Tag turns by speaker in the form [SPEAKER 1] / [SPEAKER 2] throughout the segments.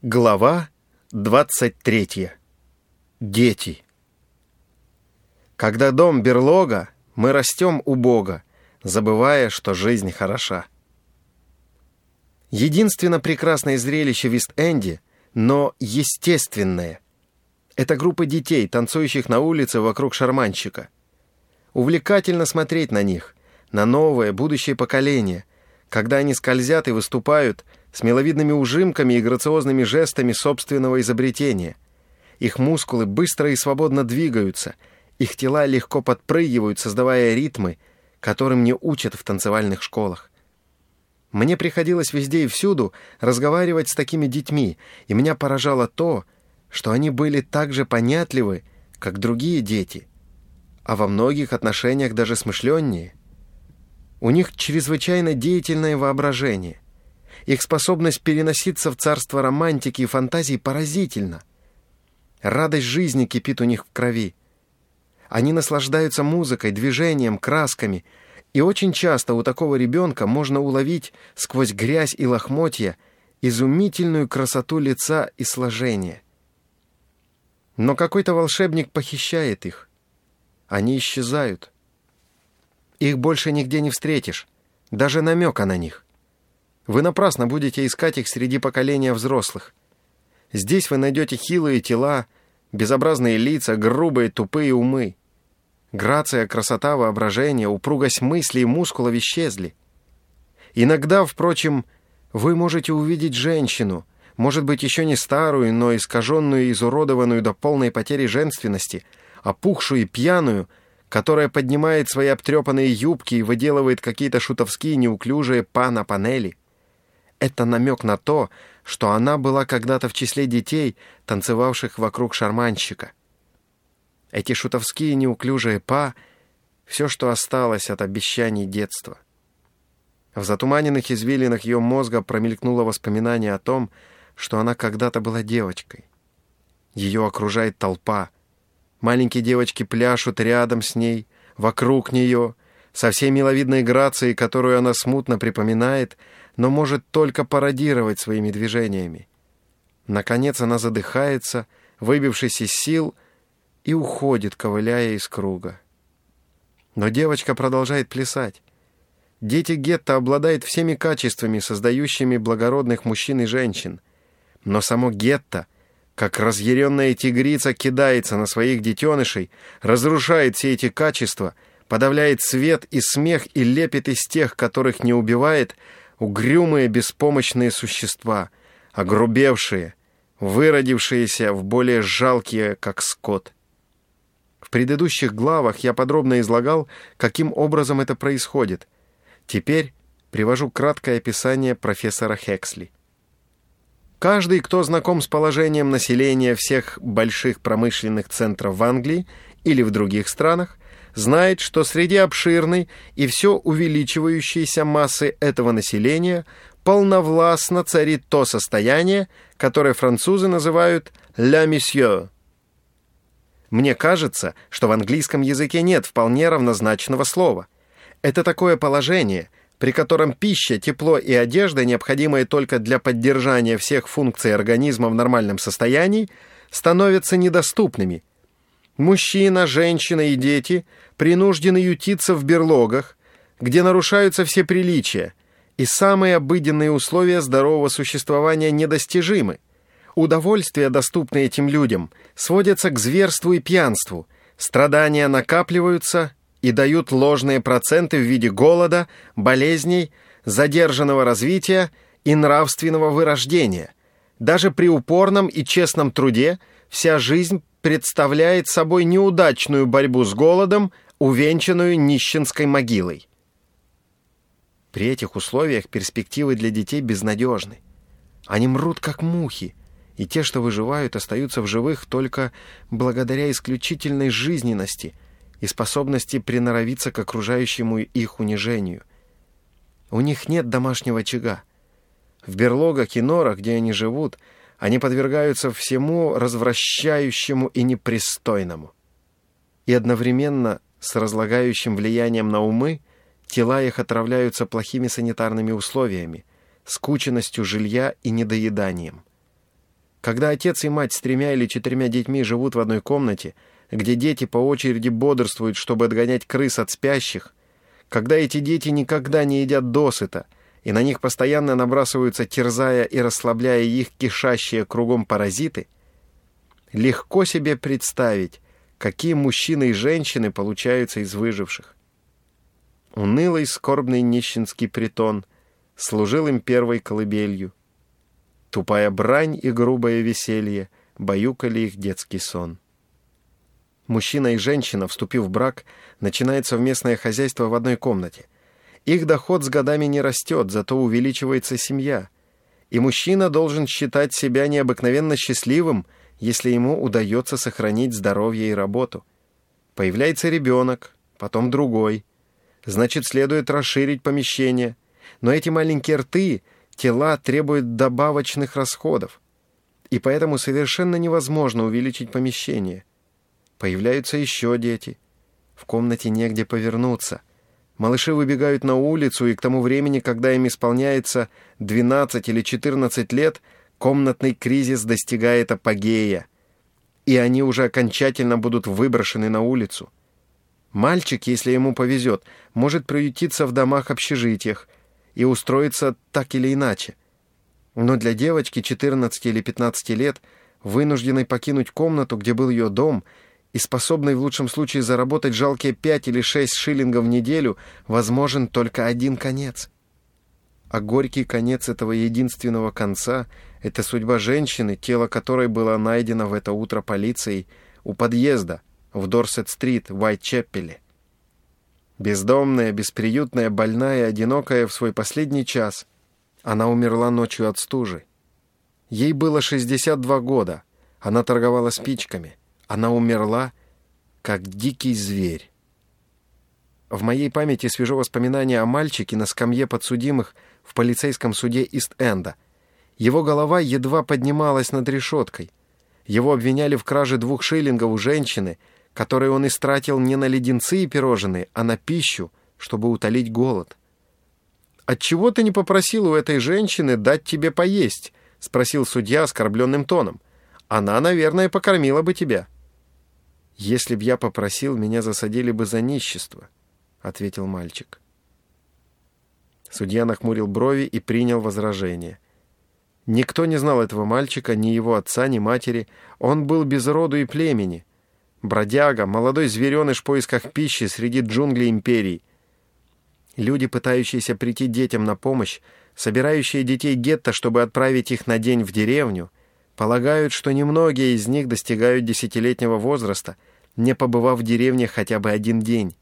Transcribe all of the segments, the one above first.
[SPEAKER 1] Глава 23. Дети. Когда дом берлога, мы растем убого, забывая, что жизнь хороша. Единственно прекрасное зрелище в Ист-Энде, но естественное. Это группа детей, танцующих на улице вокруг шарманщика. Увлекательно смотреть на них, на новое, будущее поколение, когда они скользят и выступают с миловидными ужимками и грациозными жестами собственного изобретения. Их мускулы быстро и свободно двигаются, их тела легко подпрыгивают, создавая ритмы, которым не учат в танцевальных школах. Мне приходилось везде и всюду разговаривать с такими детьми, и меня поражало то, что они были так же понятливы, как другие дети, а во многих отношениях даже смышленнее. У них чрезвычайно деятельное воображение. Их способность переноситься в царство романтики и фантазии поразительна. Радость жизни кипит у них в крови. Они наслаждаются музыкой, движением, красками, и очень часто у такого ребенка можно уловить сквозь грязь и лохмотья изумительную красоту лица и сложения. Но какой-то волшебник похищает их. Они исчезают. Их больше нигде не встретишь, даже намека на них. Вы напрасно будете искать их среди поколения взрослых. Здесь вы найдете хилые тела, безобразные лица, грубые, тупые умы. Грация, красота, воображение, упругость мысли и мускулов исчезли. Иногда, впрочем, вы можете увидеть женщину, может быть, еще не старую, но искаженную и изуродованную до полной потери женственности, опухшую и пьяную, которая поднимает свои обтрепанные юбки и выделывает какие-то шутовские неуклюжие па на панели. Это намек на то, что она была когда-то в числе детей, танцевавших вокруг шарманщика. Эти шутовские неуклюжие па — все, что осталось от обещаний детства. В затуманенных извилинах ее мозга промелькнуло воспоминание о том, что она когда-то была девочкой. Ее окружает толпа. Маленькие девочки пляшут рядом с ней, вокруг нее, со всей миловидной грацией, которую она смутно припоминает, но может только пародировать своими движениями. Наконец она задыхается, выбившись из сил, и уходит, ковыляя из круга. Но девочка продолжает плясать. Дети гетто обладают всеми качествами, создающими благородных мужчин и женщин. Но само гетто, как разъяренная тигрица, кидается на своих детенышей, разрушает все эти качества, подавляет свет и смех и лепит из тех, которых не убивает, угрюмые беспомощные существа, огрубевшие, выродившиеся в более жалкие, как скот. В предыдущих главах я подробно излагал, каким образом это происходит. Теперь привожу краткое описание профессора Хексли. Каждый, кто знаком с положением населения всех больших промышленных центров в Англии или в других странах, знает, что среди обширной и все увеличивающейся массы этого населения полновластно царит то состояние, которое французы называют «la monsieur». Мне кажется, что в английском языке нет вполне равнозначного слова. Это такое положение, при котором пища, тепло и одежда, необходимые только для поддержания всех функций организма в нормальном состоянии, становятся недоступными. Мужчина, женщина и дети принуждены ютиться в берлогах, где нарушаются все приличия, и самые обыденные условия здорового существования недостижимы. Удовольствия, доступные этим людям, сводятся к зверству и пьянству, страдания накапливаются и дают ложные проценты в виде голода, болезней, задержанного развития и нравственного вырождения. Даже при упорном и честном труде вся жизнь представляет собой неудачную борьбу с голодом, увенчанную нищенской могилой. При этих условиях перспективы для детей безнадежны. Они мрут, как мухи, и те, что выживают, остаются в живых только благодаря исключительной жизненности и способности приноровиться к окружающему их унижению. У них нет домашнего очага. В берлогах и норах, где они живут, они подвергаются всему развращающему и непристойному. И одновременно с разлагающим влиянием на умы тела их отравляются плохими санитарными условиями, скученностью жилья и недоеданием. Когда отец и мать с 3 или 4 детьми живут в одной комнате, где дети по очереди бодрствуют, чтобы отгонять крыс от спящих, когда эти дети никогда не едят досыта, и на них постоянно набрасываются, терзая и расслабляя их кишащие кругом паразиты, легко себе представить, какие мужчины и женщины получаются из выживших. Унылый скорбный нищенский притон служил им первой колыбелью. Тупая брань и грубое веселье баюкали их детский сон. Мужчина и женщина, вступив в брак, начинают совместное хозяйство в одной комнате. Их доход с годами не растет, зато увеличивается семья. И мужчина должен считать себя необыкновенно счастливым, если ему удается сохранить здоровье и работу. Появляется ребенок, потом другой. Значит, следует расширить помещение. Но эти маленькие рты, тела требуют добавочных расходов. И поэтому совершенно невозможно увеличить помещение. Появляются еще дети. В комнате негде повернуться. Малыши выбегают на улицу, и к тому времени, когда им исполняется 12 или 14 лет, комнатный кризис достигает апогея, и они уже окончательно будут выброшены на улицу. Мальчик, если ему повезет, может приютиться в домах-общежитиях и устроиться так или иначе. Но для девочки 14 или 15 лет, вынужденной покинуть комнату, где был ее дом, и способной в лучшем случае заработать жалкие 5 или 6 шиллингов в неделю, возможен только один конец. А горький конец этого единственного конца — это судьба женщины, тело которой было найдено в это утро полицией у подъезда в Дорсет-стрит в Уайтчепеле. Бездомная, бесприютная, больная и одинокая в свой последний час, она умерла ночью от стужи. Ей было 62 года, она торговала спичками. Она умерла, как дикий зверь. В моей памяти свежо воспоминание о мальчике на скамье подсудимых в полицейском суде Ист-Энда. Его голова едва поднималась над решеткой. Его обвиняли в краже 2 шиллингов у женщины, которые он истратил не на леденцы и пирожные, а на пищу, чтобы утолить голод. «Отчего ты не попросил у этой женщины дать тебе поесть?» — спросил судья оскорбленным тоном. «Она, наверное, покормила бы тебя». «Если б я попросил, меня засадили бы за нищество», — ответил мальчик. Судья нахмурил брови и принял возражение. Никто не знал этого мальчика, ни его отца, ни матери. Он был без роду и племени. Бродяга, молодой звереныш в поисках пищи среди джунглей империи. Люди, пытающиеся прийти детям на помощь, собирающие детей гетто, чтобы отправить их на день в деревню, полагают, что немногие из них достигают 10-летнего возраста, не побывав в деревне хотя бы один день.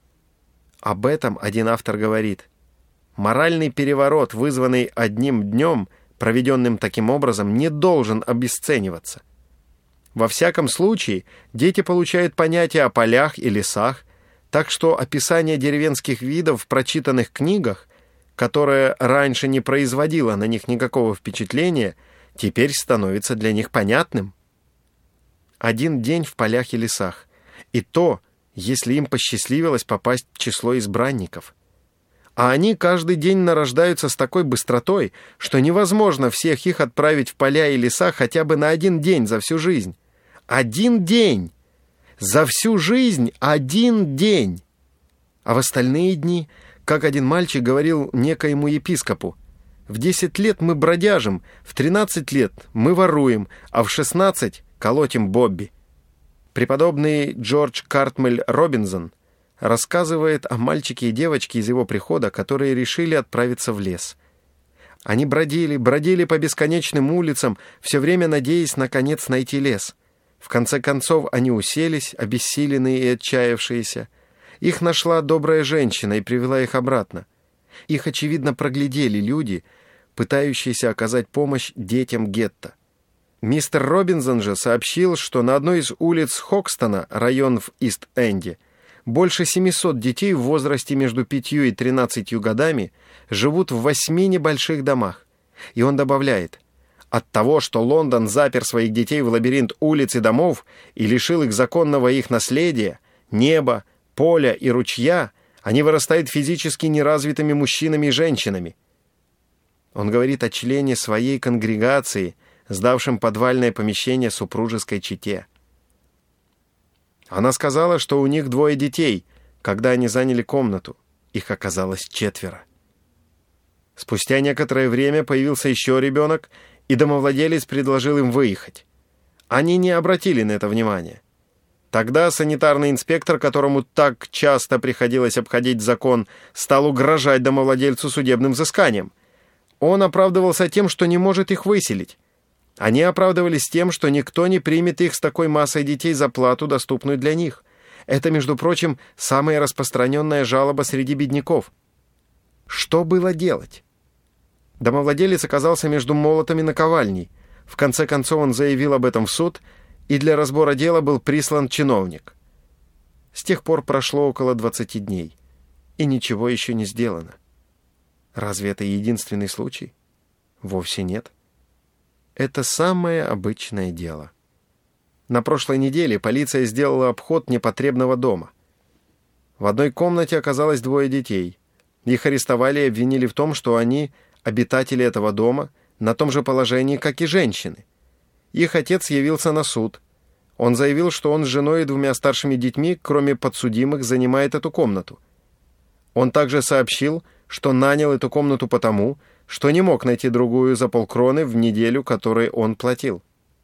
[SPEAKER 1] Об этом один автор говорит: «Моральный переворот, вызванный одним днем, проведенным таким образом, не должен обесцениваться. Во всяком случае, дети получают понятие о полях и лесах, так что описание деревенских видов в прочитанных книгах, которое раньше не производило на них никакого впечатления, теперь становится для них понятным. Один день в полях и лесах, и то, если им посчастливилось попасть в число избранников. А они каждый день нарождаются с такой быстротой, что невозможно всех их отправить в поля и леса хотя бы на 1 день за всю жизнь. 1 день! За всю жизнь 1 день! А в остальные дни, как один мальчик говорил некоему епископу, в 10 лет мы бродяжим, в 13 лет мы воруем, а в 16 колотим Бобби. Преподобный Джордж Картмель Робинсон рассказывает о мальчике и девочке из его прихода, которые решили отправиться в лес. Они бродили по бесконечным улицам, все время надеясь наконец найти лес. В конце концов они уселись, обессиленные и отчаявшиеся. Их нашла добрая женщина и привела их обратно. Их, очевидно, проглядели люди, пытающиеся оказать помощь детям гетто. Мистер Робинсон же сообщил, что на одной из улиц Хокстона, район в Ист-Энде, больше 700 детей в возрасте между 5 и 13 годами живут в 8 небольших домах. И он добавляет: от того, что Лондон запер своих детей в лабиринт улиц и домов и лишил их законного их наследия, неба, поля и ручья, они вырастают физически неразвитыми мужчинами и женщинами. Он говорит о члене своей конгрегации, сдавшим подвальное помещение супружеской чете. Она сказала, что у них 2 детей, когда они заняли комнату. Их оказалось 4. Спустя некоторое время появился еще ребенок, и домовладелец предложил им выехать. Они не обратили на это внимания. Тогда санитарный инспектор, которому так часто приходилось обходить закон, стал угрожать домовладельцу судебным взысканием. Он оправдывался тем, что не может их выселить. Они оправдывались тем, что никто не примет их с такой массой детей за плату, доступную для них. Это, между прочим, самая распространенная жалоба среди бедняков. Что было делать? Домовладелец оказался между молотом и наковальней. В конце концов он заявил об этом в суд, и для разбора дела был прислан чиновник. С тех пор прошло около 20 дней, и ничего еще не сделано. Разве это единственный случай? Вовсе нет. Это самое обычное дело. На прошлой неделе полиция сделала обход непотребного дома. В одной комнате оказалось 2 детей. Их арестовали и обвинили в том, что они обитатели этого дома на том же положении, как и женщины. Их отец явился на суд. Он заявил, что он с женой и 2 старшими детьми, кроме подсудимых, занимает эту комнату. Он также сообщил, что нанял эту комнату потому, что не мог найти другую за полкроны в неделю, которой он платил.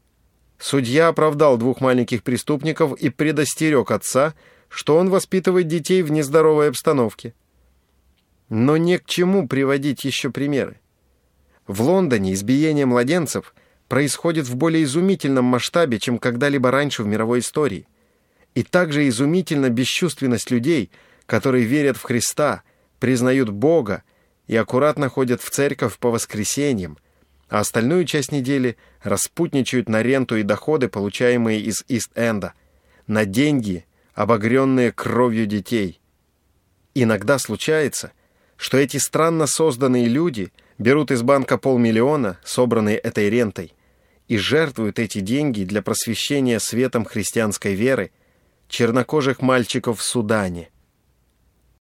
[SPEAKER 1] Судья оправдал 2 маленьких преступников и предостерег отца, что он воспитывает детей в нездоровой обстановке. Но не к чему приводить еще примеры. В Лондоне избиение младенцев происходит в более изумительном масштабе, чем когда-либо раньше в мировой истории. И также изумительна бесчувственность людей, которые верят в Христа, признают Бога и аккуратно ходят в церковь по воскресеньям, а остальную часть недели распутничают на ренту и доходы, получаемые из Ист-Энда, на деньги, обогренные кровью детей. Иногда случается, что эти странно созданные люди берут из банка 500 000, собранные этой рентой, и жертвуют эти деньги для просвещения светом христианской веры чернокожих мальчиков в Судане.